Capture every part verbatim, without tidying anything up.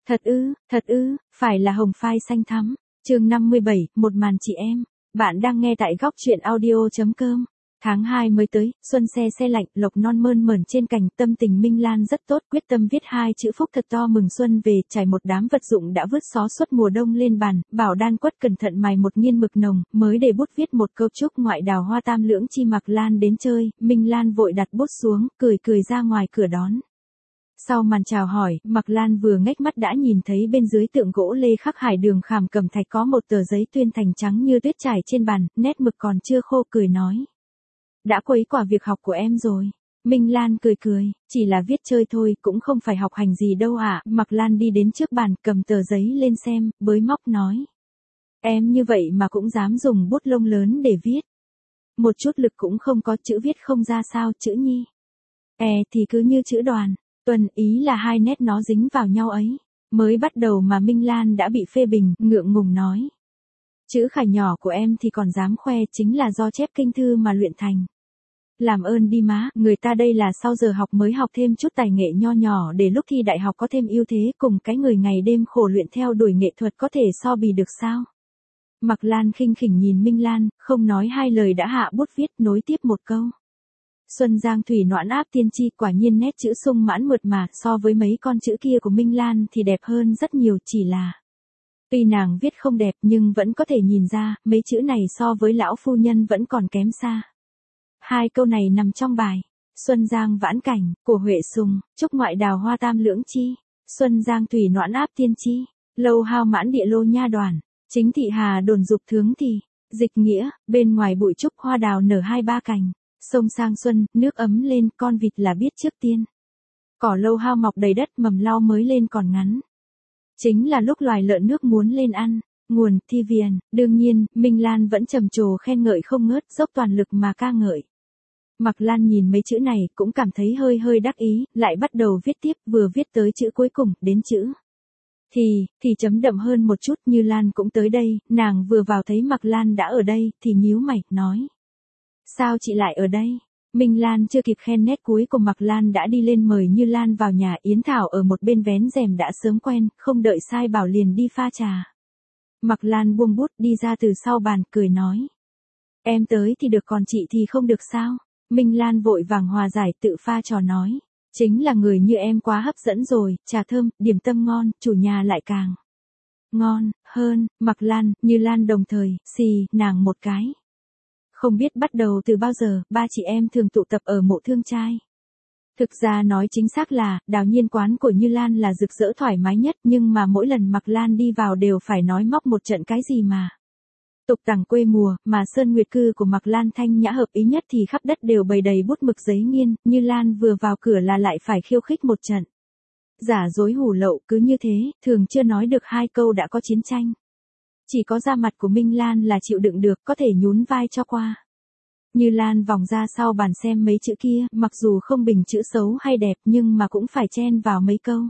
Thật ư, thật ư, phải là hồng phai xanh thắm. Chương năm mươi bảy, một màn chị em. Bạn đang nghe tại góc truyện audio.com. Tháng hai mới tới, xuân se se lạnh, lộc non mơn mởn trên cành, tâm tình Minh Lan rất tốt, quyết tâm viết hai chữ phúc thật to mừng xuân về, trải một đám vật dụng đã vứt xó suốt mùa đông lên bàn, bảo đan quất cẩn thận mài một nghiên mực nồng, mới để bút viết một câu chúc ngoại đào hoa tam lưỡng chi Mạc Lan đến chơi, Minh Lan vội đặt bút xuống, cười cười ra ngoài cửa đón. Sau màn chào hỏi, Mạc Lan vừa ngếch mắt đã nhìn thấy bên dưới tượng gỗ lê khắc hải đường khảm cẩm thạch có một tờ giấy tuyên thành trắng như tuyết trải trên bàn, nét mực còn chưa khô, cười nói. Đã quấy quả việc học của em rồi. Minh Lan cười cười, chỉ là viết chơi thôi, cũng không phải học hành gì đâu ạ. À. Mạc Lan đi đến trước bàn, cầm tờ giấy lên xem, bới móc nói. Em như vậy mà cũng dám dùng bút lông lớn để viết. Một chút lực cũng không có, chữ viết không ra sao, chữ nhi. E thì cứ như chữ đoàn. Tuần ý là hai nét nó dính vào nhau ấy. Mới bắt đầu mà Minh Lan đã bị phê bình, ngượng ngùng nói. Chữ khải nhỏ của em thì còn dám khoe, chính là do chép kinh thư mà luyện thành. Làm ơn đi má, người ta đây là sau giờ học mới học thêm chút tài nghệ nho nhỏ để lúc thi đại học có thêm ưu thế, cùng cái người ngày đêm khổ luyện theo đuổi nghệ thuật có thể so bì được sao. Mạc Lan khinh khỉnh nhìn Minh Lan, không nói hai lời đã hạ bút viết, nối tiếp một câu. Xuân giang thủy noãn áp tiên tri, quả nhiên nét chữ sung mãn mượt mà, so với mấy con chữ kia của Minh Lan thì đẹp hơn rất nhiều, chỉ là tuy nàng viết không đẹp nhưng vẫn có thể nhìn ra, mấy chữ này so với lão phu nhân vẫn còn kém xa. Hai câu này nằm trong bài Xuân giang vãn cảnh của Huệ Sùng, chúc ngoại đào hoa tam lưỡng chi, Xuân giang thủy noãn áp tiên chi, lâu hao mãn địa lô nha đoàn, chính thị hà đồn dục thướng thì, dịch nghĩa, bên ngoài bụi trúc hoa đào nở hai ba cành. Sông sang xuân, nước ấm lên, con vịt là biết trước tiên. Cỏ lâu hao mọc đầy đất, mầm lau mới lên còn ngắn. Chính là lúc loài lợn nước muốn lên ăn. Nguồn, thi viền, đương nhiên, Minh Lan vẫn trầm trồ khen ngợi không ngớt, dốc toàn lực mà ca ngợi. Mạc Lan nhìn mấy chữ này, cũng cảm thấy hơi hơi đắc ý, lại bắt đầu viết tiếp, vừa viết tới chữ cuối cùng, đến chữ. Thì, thì chấm đậm hơn một chút, Như Lan cũng tới đây, nàng vừa vào thấy Mạc Lan đã ở đây, thì nhíu mày, nói. Sao chị lại ở đây? Minh Lan chưa kịp khen nét cuối của Mạc Lan đã đi lên mời Như Lan vào nhà, Yến Thảo ở một bên vén rèm đã sớm quen, không đợi sai bảo liền đi pha trà. Mạc Lan buông bút đi ra từ sau bàn, cười nói. Em tới thì được còn chị thì không được sao? Minh Lan vội vàng hòa giải tự pha trò nói. Chính là người như em quá hấp dẫn rồi, trà thơm, điểm tâm ngon, chủ nhà lại càng ngon hơn. Mạc Lan, Như Lan đồng thời, xì, nàng một cái. Không biết bắt đầu từ bao giờ, ba chị em thường tụ tập ở mộ thương trai. Thực ra nói chính xác là, đào nhiên quán của Như Lan là rực rỡ thoải mái nhất, nhưng mà mỗi lần Mạc Lan đi vào đều phải nói móc một trận cái gì mà. Tục tằng quê mùa, mà sơn nguyệt cư của Mạc Lan thanh nhã hợp ý nhất thì khắp đất đều bày đầy bút mực giấy nghiên, Như Lan vừa vào cửa là lại phải khiêu khích một trận. Giả dối hủ lậu cứ như thế, thường chưa nói được hai câu đã có chiến tranh. Chỉ có da mặt của Minh Lan là chịu đựng được, có thể nhún vai cho qua. Như Lan vòng ra sau bàn xem mấy chữ kia, mặc dù không bình chữ xấu hay đẹp nhưng mà cũng phải chen vào mấy câu.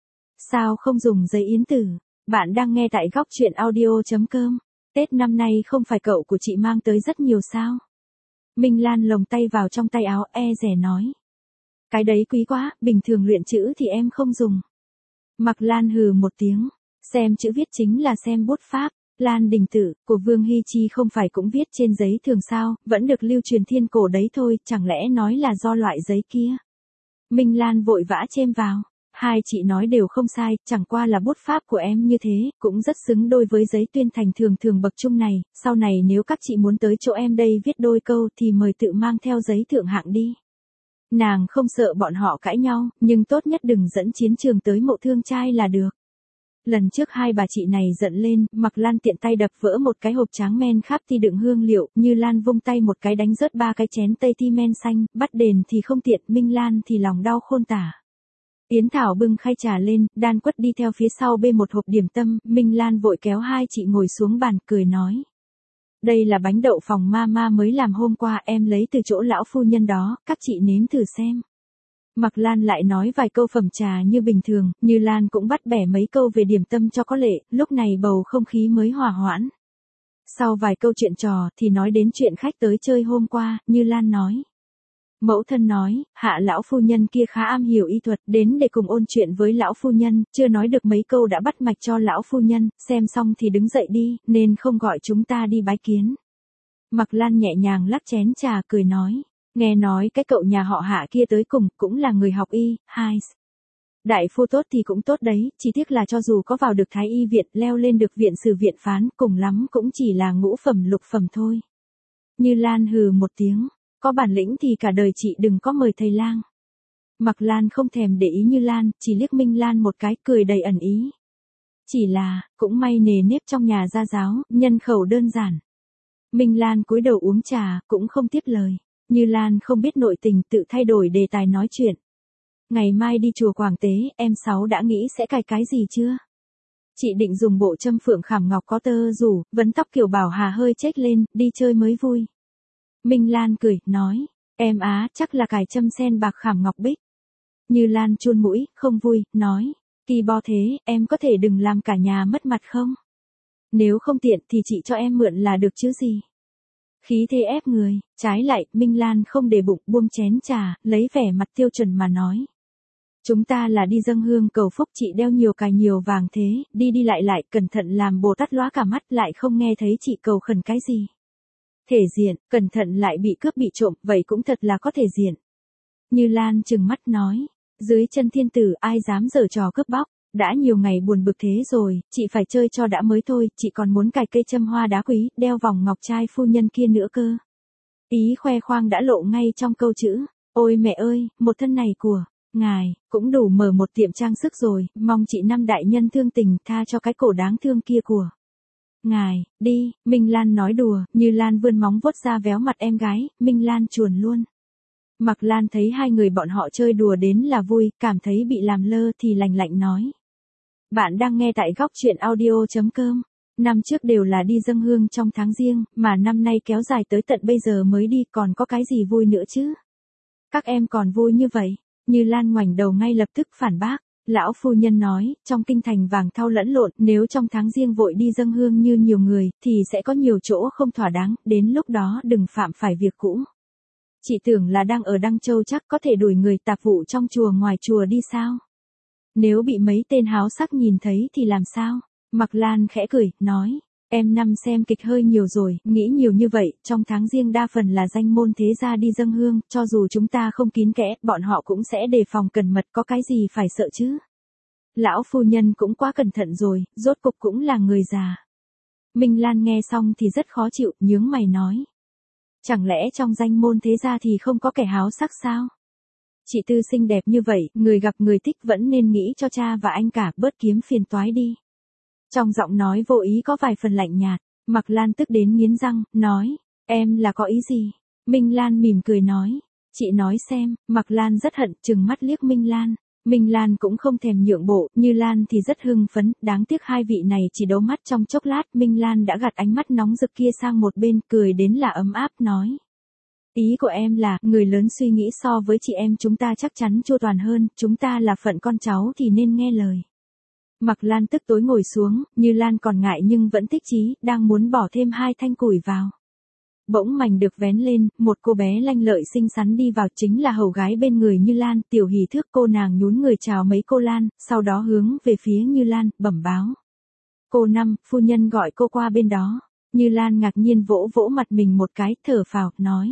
Sao không dùng giấy yến tử? Bạn đang nghe tại góc truyện audio.com. Tết năm nay không phải cậu của chị mang tới rất nhiều sao? Minh Lan lồng tay vào trong tay áo, e dè nói. Cái đấy quý quá, bình thường luyện chữ thì em không dùng. Mạc Lan hừ một tiếng. Xem chữ viết chính là xem bút pháp. Lan Đình Tử, của Vương Hy Chi không phải cũng viết trên giấy thường sao, vẫn được lưu truyền thiên cổ đấy thôi, chẳng lẽ nói là do loại giấy kia. Minh Lan vội vã chêm vào, hai chị nói đều không sai, chẳng qua là bút pháp của em như thế, cũng rất xứng đôi với giấy tuyên thành thường thường bậc trung này, sau này nếu các chị muốn tới chỗ em đây viết đôi câu thì mời tự mang theo giấy thượng hạng đi. Nàng không sợ bọn họ cãi nhau, nhưng tốt nhất đừng dẫn chiến trường tới mộ thương trai là được. Lần trước hai bà chị này giận lên, Mạc Lan tiện tay đập vỡ một cái hộp tráng men khắp ti đựng hương liệu, Như Lan vung tay một cái đánh rớt ba cái chén tây ti men xanh, bắt đền thì không tiện, Minh Lan thì lòng đau khôn tả. Yến Thảo bưng khay trà lên, đan quất đi theo phía sau bê một hộp điểm tâm, Minh Lan vội kéo hai chị ngồi xuống bàn, cười nói. Đây là bánh đậu phòng mama mới làm hôm qua, em lấy từ chỗ lão phu nhân đó, các chị nếm thử xem. Mạc Lan lại nói vài câu phẩm trà như bình thường, Như Lan cũng bắt bẻ mấy câu về điểm tâm cho có lệ, lúc này bầu không khí mới hòa hoãn. Sau vài câu chuyện trò thì nói đến chuyện khách tới chơi hôm qua, Như Lan nói. Mẫu thân nói, Hạ lão phu nhân kia khá am hiểu y thuật, đến để cùng ôn chuyện với lão phu nhân, chưa nói được mấy câu đã bắt mạch cho lão phu nhân, xem xong thì đứng dậy đi, nên không gọi chúng ta đi bái kiến. Mạc Lan nhẹ nhàng lắc chén trà cười nói, nghe nói cái cậu nhà họ Hạ kia tới cùng cũng là người học y, hai. Đại phu tốt thì cũng tốt đấy, chỉ tiếc là cho dù có vào được Thái y viện, leo lên được viện sử viện phán, cùng lắm cũng chỉ là ngũ phẩm lục phẩm thôi. Như Lan hừ một tiếng, có bản lĩnh thì cả đời chị đừng có mời thầy lang. Mạc Lan không thèm để ý Như Lan, chỉ liếc Minh Lan một cái, cười đầy ẩn ý. Chỉ là, cũng may nề nếp trong nhà gia giáo, nhân khẩu đơn giản. Minh Lan cúi đầu uống trà, cũng không tiếp lời. Như Lan không biết nội tình, tự thay đổi đề tài nói chuyện. Ngày mai đi chùa Quảng Tế, em Sáu đã nghĩ sẽ cài cái gì chưa? Chị định dùng bộ châm phượng khảm ngọc có tơ rủ, vấn tóc kiểu Bảo Hà hơi chếch lên, đi chơi mới vui. Minh Lan cười, nói, em á, chắc là cài châm sen bạc khảm ngọc bích. Như Lan chun mũi, không vui, nói, kỳ bo thế, em có thể đừng làm cả nhà mất mặt không? Nếu không tiện thì chị cho em mượn là được chứ gì. Khí thế ép người, trái lại, Minh Lan không để bụng, buông chén trà, lấy vẻ mặt tiêu chuẩn mà nói. Chúng ta là đi dâng hương cầu phúc, chị đeo nhiều cài nhiều vàng thế, đi đi lại lại, cẩn thận làm Bồ Tát lóa cả mắt, lại không nghe thấy chị cầu khẩn cái gì. Thể diện, cẩn thận lại bị cướp bị trộm, vậy cũng thật là có thể diện. Như Lan trừng mắt nói, dưới chân thiên tử ai dám giở trò cướp bóc, đã nhiều ngày buồn bực thế rồi, chị phải chơi cho đã mới thôi, chị còn muốn cài cây châm hoa đá quý, đeo vòng ngọc trai phu nhân kia nữa cơ. Ý khoe khoang đã lộ ngay trong câu chữ, ôi mẹ ơi, một thân này của ngài, cũng đủ mở một tiệm trang sức rồi, mong chị năm đại nhân thương tình tha cho cái cổ đáng thương kia của ngài, đi, Minh Lan nói đùa, Như Lan vươn móng vuốt ra véo mặt em gái, Minh Lan chuồn luôn. Mạc Lan thấy hai người bọn họ chơi đùa đến là vui, cảm thấy bị làm lơ thì lành lạnh nói. Bạn đang nghe tại góc truyện audio.com. Năm trước đều là đi dâng hương trong tháng riêng, mà năm nay kéo dài tới tận bây giờ mới đi, còn có cái gì vui nữa chứ? Các em còn vui như vậy? Như Lan ngoảnh đầu ngay lập tức phản bác. Lão phu nhân nói, trong kinh thành vàng thau lẫn lộn, nếu trong tháng riêng vội đi dâng hương như nhiều người, thì sẽ có nhiều chỗ không thỏa đáng, đến lúc đó đừng phạm phải việc cũ. Chị tưởng là đang ở Đăng Châu chắc có thể đuổi người tạp vụ trong chùa ngoài chùa đi sao? Nếu bị mấy tên háo sắc nhìn thấy thì làm sao? Mạc Lan khẽ cười, nói, em năm xem kịch hơi nhiều rồi, nghĩ nhiều như vậy, trong tháng riêng đa phần là danh môn thế gia đi dâng hương, cho dù chúng ta không kín kẽ, bọn họ cũng sẽ đề phòng cẩn mật, có cái gì phải sợ chứ? Lão phu nhân cũng quá cẩn thận rồi, rốt cục cũng là người già. Minh Lan nghe xong thì rất khó chịu, nhướng mày nói. Chẳng lẽ trong danh môn thế gia thì không có kẻ háo sắc sao? Chị Tư xinh đẹp như vậy, người gặp người thích vẫn nên nghĩ cho cha và anh cả, bớt kiếm phiền toái đi. Trong giọng nói vô ý có vài phần lạnh nhạt, Mạc Lan tức đến nghiến răng, nói, em là có ý gì? Minh Lan mỉm cười nói, chị nói xem, Mạc Lan rất hận, trừng mắt liếc Minh Lan. Minh Lan cũng không thèm nhượng bộ, Như Lan thì rất hưng phấn, đáng tiếc hai vị này chỉ đấu mắt trong chốc lát, Minh Lan đã gạt ánh mắt nóng rực kia sang một bên, cười đến là ấm áp, nói. Ý của em là, người lớn suy nghĩ so với chị em chúng ta chắc chắn chu toàn hơn, chúng ta là phận con cháu thì nên nghe lời. Mạc Lan tức tối ngồi xuống, Như Lan còn ngại nhưng vẫn thích chí, đang muốn bỏ thêm hai thanh củi vào. Bỗng mảnh được vén lên, một cô bé lanh lợi xinh xắn đi vào, chính là hầu gái bên người Như Lan, Tiểu Hỷ Thước. Cô nàng nhún người chào mấy cô Lan, sau đó hướng về phía Như Lan, bẩm báo. Cô Năm, phu nhân gọi cô qua bên đó. Như Lan ngạc nhiên vỗ vỗ mặt mình một cái, thở phào, nói.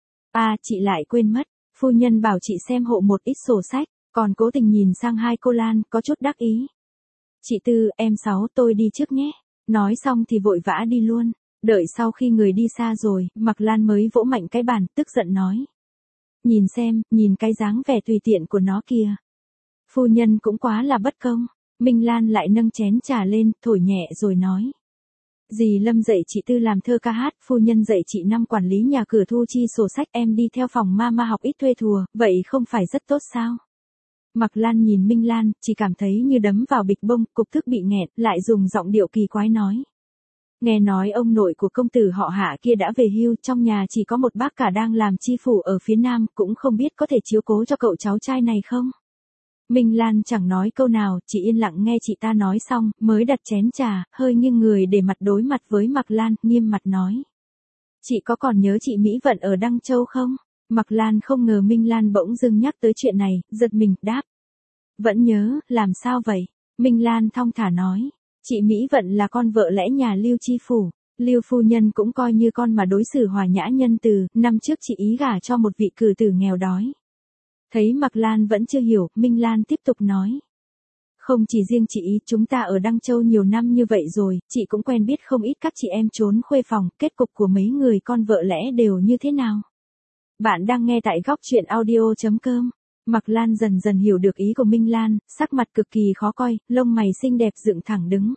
À, chị lại quên mất, phu nhân bảo chị xem hộ một ít sổ sách, còn cố tình nhìn sang hai cô Lan, có chút đắc ý. Chị Tư, em Sáu, tôi đi trước nhé. Nói xong thì vội vã đi luôn. Đợi sau khi người đi xa rồi, Mạc Lan mới vỗ mạnh cái bàn, tức giận nói. Nhìn xem, nhìn cái dáng vẻ tùy tiện của nó kìa. Phu nhân cũng quá là bất công. Minh Lan lại nâng chén trà lên, thổi nhẹ rồi nói. Dì Lâm dạy chị Tư làm thơ ca hát, phu nhân dạy chị Năm quản lý nhà cửa thu chi sổ sách, em đi theo phòng ma ma học ít thuê thùa, vậy không phải rất tốt sao? Mạc Lan nhìn Minh Lan, chỉ cảm thấy như đấm vào bịch bông, cục tức bị nghẹn, lại dùng giọng điệu kỳ quái nói. Nghe nói ông nội của công tử họ Hạ kia đã về hưu, trong nhà chỉ có một bác cả đang làm chi phủ ở phía Nam, cũng không biết có thể chiếu cố cho cậu cháu trai này không? Minh Lan chẳng nói câu nào, chỉ yên lặng nghe chị ta nói xong, mới đặt chén trà, hơi nghiêng người để mặt đối mặt với Mạc Lan, nghiêm mặt nói. Chị có còn nhớ chị Mỹ Vận ở Đăng Châu không? Mạc Lan không ngờ Minh Lan bỗng dưng nhắc tới chuyện này, giật mình, đáp. Vẫn nhớ, làm sao vậy? Minh Lan thong thả nói. Chị Mỹ Vận là con vợ lẽ nhà Lưu Chi Phủ. Lưu phu nhân cũng coi như con mà đối xử hòa nhã nhân từ, năm trước chị ý gả cho một vị cử tử nghèo đói. Thấy Mạc Lan vẫn chưa hiểu, Minh Lan tiếp tục nói. Không chỉ riêng chị ý, chúng ta ở Đăng Châu nhiều năm như vậy rồi, chị cũng quen biết không ít các chị em trốn khuê phòng, kết cục của mấy người con vợ lẽ đều như thế nào. Bạn đang nghe tại góc truyện audio.com. Mạc Lan dần dần hiểu được ý của Minh Lan, sắc mặt cực kỳ khó coi, lông mày xinh đẹp dựng thẳng đứng.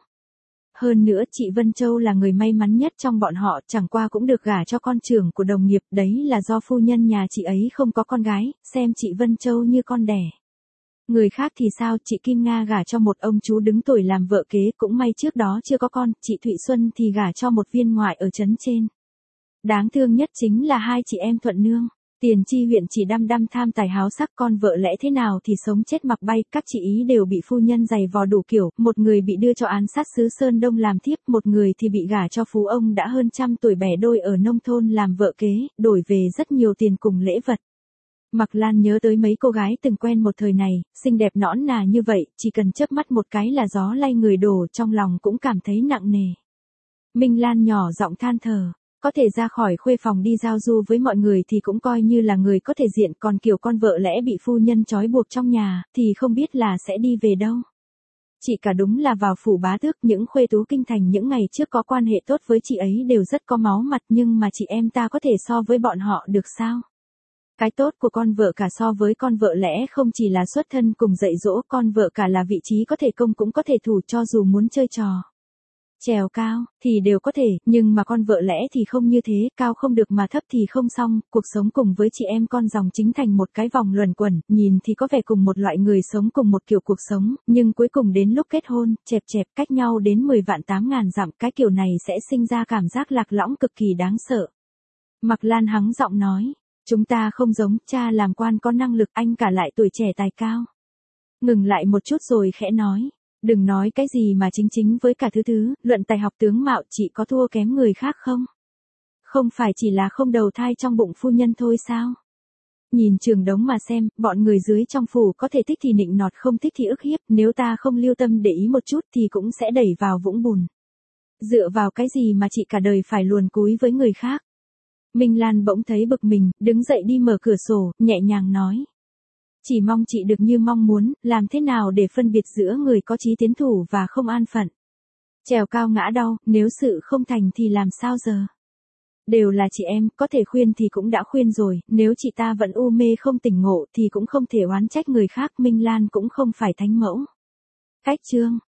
Hơn nữa chị Vân Châu là người may mắn nhất trong bọn họ, chẳng qua cũng được gả cho con trưởng của đồng nghiệp, đấy là do phu nhân nhà chị ấy không có con gái, xem chị Vân Châu như con đẻ. Người khác thì sao, chị Kim Nga gả cho một ông chú đứng tuổi làm vợ kế, cũng may trước đó chưa có con, chị Thụy Xuân thì gả cho một viên ngoại ở trấn trên. Đáng thương nhất chính là hai chị em Thuận Nương. Tiền Chi huyện chỉ đăm đăm tham tài háo sắc, con vợ lẽ thế nào thì sống chết mặc bay, các chị ý đều bị phu nhân giày vò đủ kiểu, một người bị đưa cho án sát xứ Sơn Đông làm thiếp, một người thì bị gả cho phú ông đã hơn trăm tuổi bẻ đôi ở nông thôn làm vợ kế, đổi về rất nhiều tiền cùng lễ vật. Mạc Lan nhớ tới mấy cô gái từng quen một thời này, xinh đẹp nõn nà như vậy, chỉ cần chớp mắt một cái là gió lay người đổ, trong lòng cũng cảm thấy nặng nề. Minh Lan nhỏ giọng than thở. Có thể ra khỏi khuê phòng đi giao du với mọi người thì cũng coi như là người có thể diện, còn kiểu con vợ lẽ bị phu nhân trói buộc trong nhà, thì không biết là sẽ đi về đâu. Chị cả đúng là vào phủ bá tước, những khuê tú kinh thành những ngày trước có quan hệ tốt với chị ấy đều rất có máu mặt, nhưng mà chị em ta có thể so với bọn họ được sao? Cái tốt của con vợ cả so với con vợ lẽ không chỉ là xuất thân cùng dạy dỗ, con vợ cả là vị trí có thể công cũng có thể thủ, cho dù muốn chơi trò trèo cao, thì đều có thể, nhưng mà con vợ lẽ thì không như thế, cao không được mà thấp thì không xong, cuộc sống cùng với chị em con dòng chính thành một cái vòng luẩn quẩn, nhìn thì có vẻ cùng một loại người sống cùng một kiểu cuộc sống, nhưng cuối cùng đến lúc kết hôn, chẹp chẹp cách nhau đến mười vạn tám ngàn dặm, cái kiểu này sẽ sinh ra cảm giác lạc lõng cực kỳ đáng sợ. Mạc Lan hắng giọng nói, chúng ta không giống, cha làm quan có năng lực, anh cả lại tuổi trẻ tài cao. Ngừng lại một chút rồi khẽ nói. Đừng nói cái gì mà chính chính với cả thứ thứ, luận tài học tướng mạo chị có thua kém người khác không? Không phải chỉ là không đầu thai trong bụng phu nhân thôi sao? Nhìn Trường Đống mà xem, bọn người dưới trong phủ có thể thích thì nịnh nọt, không thích thì ức hiếp, nếu ta không lưu tâm để ý một chút thì cũng sẽ đẩy vào vũng bùn. Dựa vào cái gì mà chị cả đời phải luồn cúi với người khác? Minh Lan bỗng thấy bực mình, đứng dậy đi mở cửa sổ, nhẹ nhàng nói. Chỉ mong chị được như mong muốn, làm thế nào để phân biệt giữa người có chí tiến thủ và không an phận. Trèo cao ngã đau, nếu sự không thành thì làm sao giờ? Đều là chị em, có thể khuyên thì cũng đã khuyên rồi, nếu chị ta vẫn u mê không tỉnh ngộ thì cũng không thể oán trách người khác, Minh Lan cũng không phải thánh mẫu. Cách chương.